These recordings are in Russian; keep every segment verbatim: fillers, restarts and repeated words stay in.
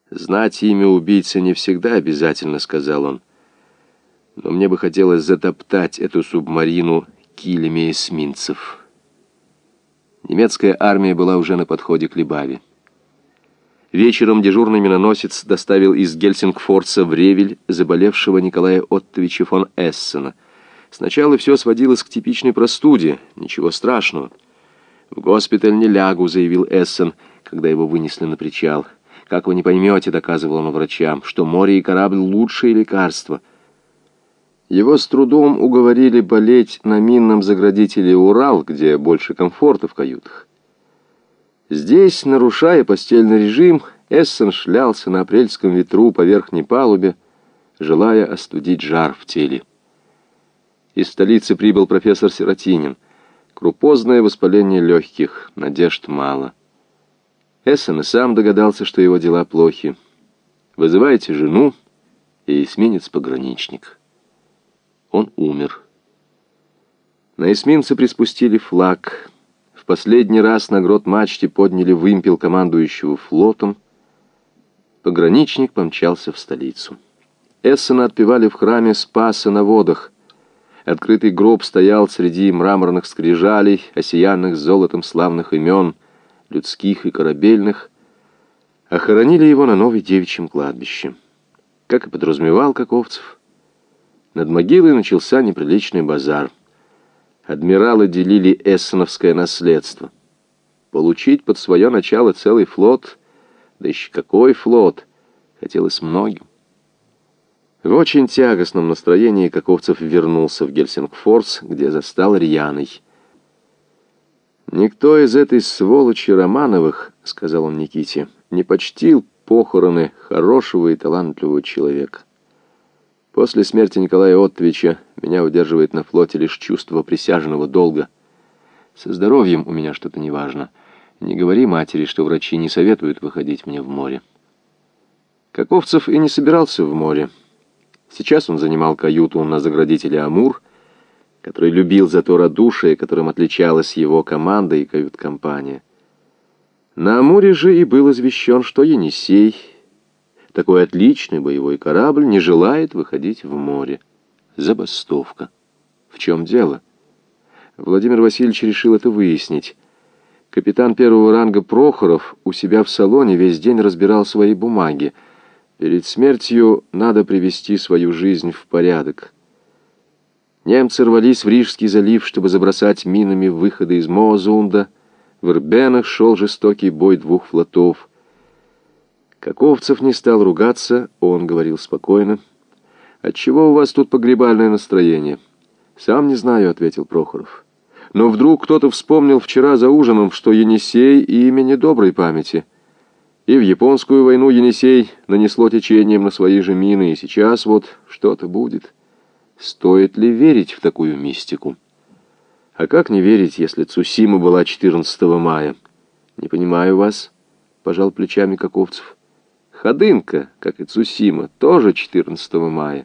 «Знать имя убийцы не всегда обязательно», — сказал он. «Но мне бы хотелось затоптать эту субмарину килями эсминцев». Немецкая армия была уже на подходе к Либаве. Вечером дежурный миноносец доставил из Гельсингфорса в Ревель заболевшего Николая Оттовича фон Эссена. Сначала все сводилось к типичной простуде, ничего страшного. «В госпиталь не лягу», — заявил Эссен, когда его вынесли на причал. «Как вы не поймете», — доказывал он врачам, — «что море и корабль — лучшее лекарство». Его с трудом уговорили болеть на минном заградителе «Урал», где больше комфорта в каютах. Здесь, нарушая постельный режим, Эссен шлялся на апрельском ветру по верхней палубе, желая остудить жар в теле. Из столицы прибыл профессор Сиротинин. Крупозное воспаление легких, надежд мало. Эссен и сам догадался, что его дела плохи. «Вызывайте жену и эсминец-пограничник». Он умер. На эсминце приспустили флаг. В последний раз на грот-мачте подняли вымпел командующего флотом. Пограничник помчался в столицу. Эссена отпевали в храме Спаса на водах. Открытый гроб стоял среди мраморных скрижалей, осиянных золотом славных имен, людских и корабельных. Охоронили его на Новой Девичьем кладбище. Как и подразумевал Каковцев, над могилой начался неприличный базар. Адмиралы делили эссеновское наследство. Получить под свое начало целый флот, да еще какой флот, хотелось многим. В очень тягостном настроении Каковцев вернулся в Гельсингфорс, где застал рьяный. «Никто из этой сволочи Романовых, — сказал он Никите, — не почтил похороны хорошего и талантливого человека. После смерти Николая Оттовича меня удерживает на флоте лишь чувство присяжного долга. Со здоровьем у меня что-то неважно. Не говори матери, что врачи не советуют выходить мне в море». Каковцев и не собирался в море. Сейчас он занимал каюту на заградителе «Амур», который любил за то радушие, которым отличалась его команда и кают-компания. На «Амуре» же и был извещен, что Енисей, такой отличный боевой корабль, не желает выходить в море. Забастовка. В чем дело? Владимир Васильевич решил это выяснить. Капитан первого ранга Прохоров у себя в салоне весь день разбирал свои бумаги. Перед смертью надо привести свою жизнь в порядок. Немцы рвались в Рижский залив, чтобы забросать минами выходы из Моозунда. В Ирбенах шел жестокий бой двух флотов. Каковцев не стал ругаться, он говорил спокойно. «Отчего у вас тут погребальное настроение?» «Сам не знаю», — ответил Прохоров. «Но вдруг кто-то вспомнил вчера за ужином, что Енисей — имя недоброй памяти. И в японскую войну Енисей нанесло течением на свои же мины, и сейчас вот что-то будет. Стоит ли верить в такую мистику?» «А как не верить, если Цусима была четырнадцатого мая?» «Не понимаю вас», — пожал плечами Каковцев. «Ходынка, как и Цусима, тоже четырнадцатого мая».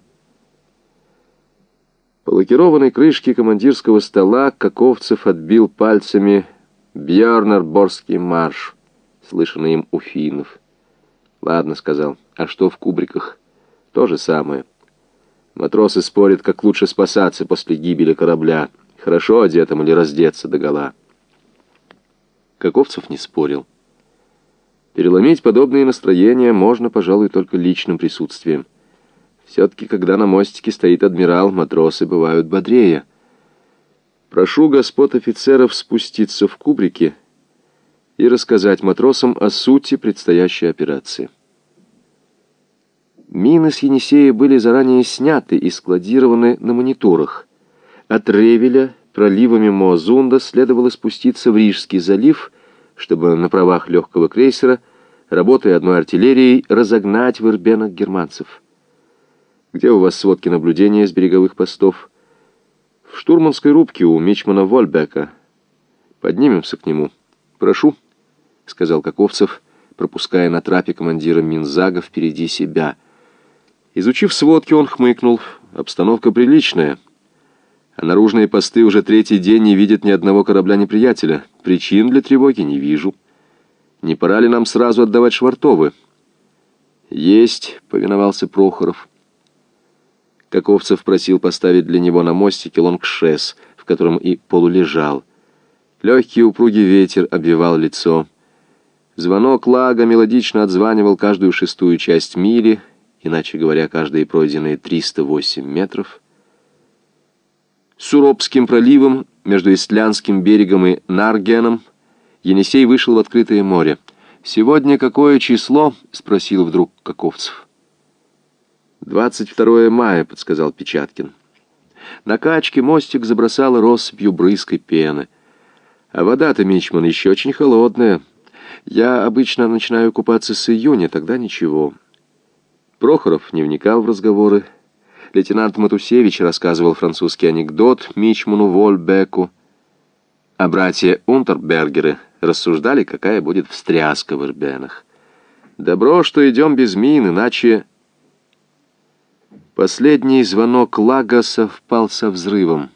По лакированной крышке командирского стола Каковцев отбил пальцами «Бьернерборгский марш», слышанный им у финнов. «Ладно», — сказал, — «а что в кубриках?» «То же самое. Матросы спорят, как лучше спасаться после гибели корабля, хорошо одетым или раздеться догола». Каковцев не спорил. Переломить подобные настроения можно, пожалуй, только личным присутствием. Все-таки, когда на мостике стоит адмирал, матросы бывают бодрее. «Прошу господ офицеров спуститься в кубрики и рассказать матросам о сути предстоящей операции». Мины с Енисея были заранее сняты и складированы на мониторах. От Ревеля проливами Моозунда следовало спуститься в Рижский залив, чтобы на правах легкого крейсера, работая одной артиллерией, разогнать в Ирбенах германцев. «Где у вас сводки наблюдения с береговых постов?» «В штурманской рубке у мичмана Вольбека. Поднимемся к нему». «Прошу», — сказал Каковцев, пропуская на трапе командира Минзага впереди себя. Изучив сводки, он хмыкнул. «Обстановка приличная. А наружные посты уже третий день не видят ни одного корабля неприятеля. Причин для тревоги не вижу. Не пора ли нам сразу отдавать швартовы?» «Есть», — повиновался Прохоров. Каковцев просил поставить для него на мостике лонгшес, в котором и полулежал. Легкий упругий ветер обвивал лицо. Звонок лага мелодично отзванивал каждую шестую часть мили, иначе говоря, каждые пройденные триста восемь метров. С Уропским проливом, между Истлянским берегом и Наргеном, Енисей вышел в открытое море. «Сегодня какое число?» — спросил вдруг Каковцев. «двадцать второе мая», — подсказал Печаткин. На качке мостик забросало россыпью брызг и пены. А вода-то, мичман, еще очень холодная. Я обычно начинаю купаться с июня, тогда ничего. Прохоров не вникал в разговоры. Лейтенант Матусевич рассказывал французский анекдот мичману Вольбеку. А братья Унтербергеры рассуждали, какая будет встряска в Ирбенах. Добро, что идем без мин, иначе... Последний звонок лага совпал со взрывом.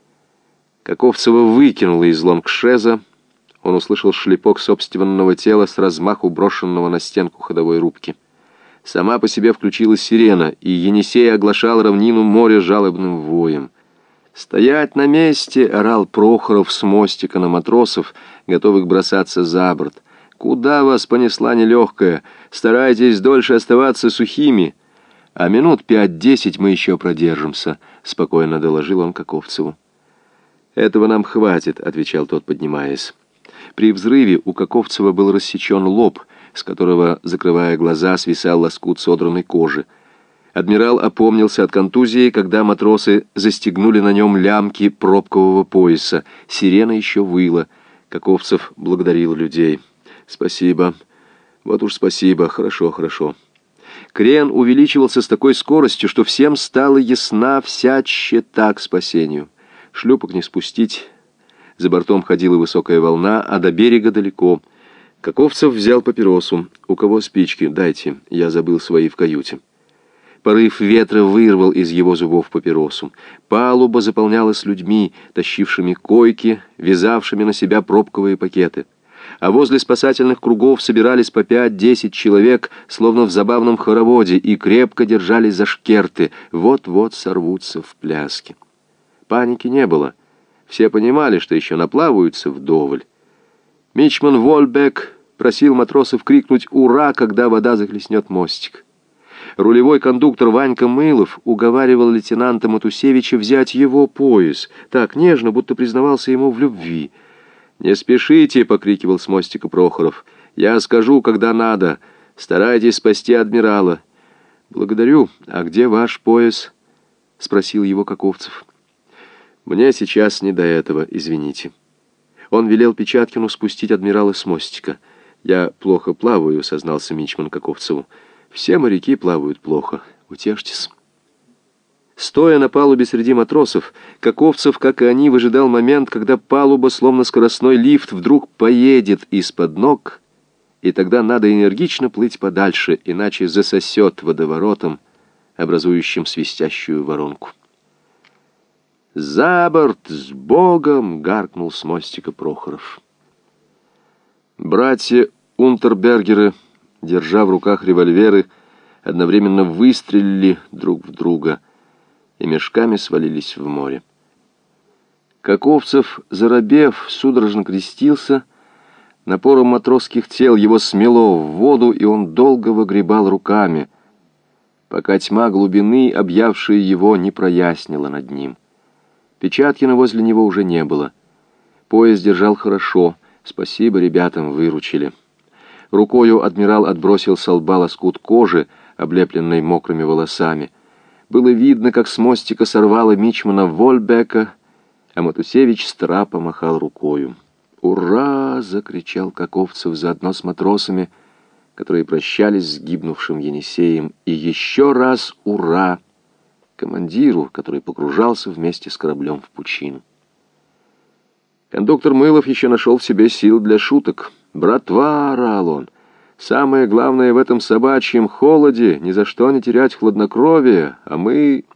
Каковцева выкинуло из лонгшеза. Он услышал шлепок собственного тела с размаху брошенного на стенку ходовой рубки. Сама по себе включилась сирена, и Енисей оглашал равнину моря жалобным воем. «Стоять на месте!» — орал Прохоров с мостика на матросов, готовых бросаться за борт. «Куда вас понесла нелегкая? Старайтесь дольше оставаться сухими!» «А минут пять-десять мы еще продержимся», — спокойно доложил он Каковцеву. «Этого нам хватит», — отвечал тот, поднимаясь. При взрыве у Каковцева был рассечен лоб, с которого, закрывая глаза, свисал лоскут содранной кожи. Адмирал опомнился от контузии, когда матросы застегнули на нем лямки пробкового пояса. Сирена еще выла. Каковцев благодарил людей. «Спасибо. Вот уж спасибо. Хорошо, хорошо». Крен увеличивался с такой скоростью, что всем стала ясна вся тщета к спасению. Шлюпок не спустить. За бортом ходила высокая волна, а до берега далеко. Каковцев взял папиросу. «У кого спички? Дайте. Я забыл свои в каюте». Порыв ветра вырвал из его зубов папиросу. Палуба заполнялась людьми, тащившими койки, вязавшими на себя пробковые пакеты. А возле спасательных кругов собирались по пять-десять человек, словно в забавном хороводе, и крепко держались за шкерты. Вот-вот сорвутся в пляске. Паники не было. Все понимали, что еще наплаваются вдоволь. Мичман Вольбек просил матросов крикнуть «Ура!», когда вода захлестнет мостик. Рулевой кондуктор Ванька Мылов уговаривал лейтенанта Матусевича взять его пояс, так нежно, будто признавался ему в любви. «Не спешите!» — покрикивал с мостика Прохоров. «Я скажу, когда надо. Старайтесь спасти адмирала». «Благодарю. А где ваш пояс?» — спросил его Каковцев. «Мне сейчас не до этого, извините». Он велел Печаткину спустить адмирала с мостика. «Я плохо плаваю», — сознался мичман Каковцеву. «Все моряки плавают плохо. Утешьтесь». Стоя на палубе среди матросов, Каковцев, как и они, выжидал момент, когда палуба, словно скоростной лифт, вдруг поедет из-под ног, и тогда надо энергично плыть подальше, иначе засосет водоворотом, образующим свистящую воронку. «За борт! С Богом!» — гаркнул с мостика Прохоров. Братья Унтербергеры, держа в руках револьверы, одновременно выстрелили друг в друга и мешками свалились в море. Каковцев, заробев, судорожно крестился. Напором матросских тел его смело в воду, и он долго выгребал руками, пока тьма глубины, объявшая его, не прояснила над ним. Печаткина возле него уже не было. Пояс держал хорошо. Спасибо, ребятам, выручили. Рукою адмирал отбросил со лба лоскут кожи, облепленной мокрыми волосами. Было видно, как с мостика сорвало мичмана Вольбека, а Матусевич с трапа махал рукою. «Ура!» — закричал Каковцев заодно с матросами, которые прощались с гибнувшим Енисеем. И еще раз «Ура!» командиру, который погружался вместе с кораблем в пучину. Кондуктор Мылов еще нашел в себе сил для шуток. «Братва!» — орал он. «Самое главное в этом собачьем холоде — ни за что не терять хладнокровие, а мы...»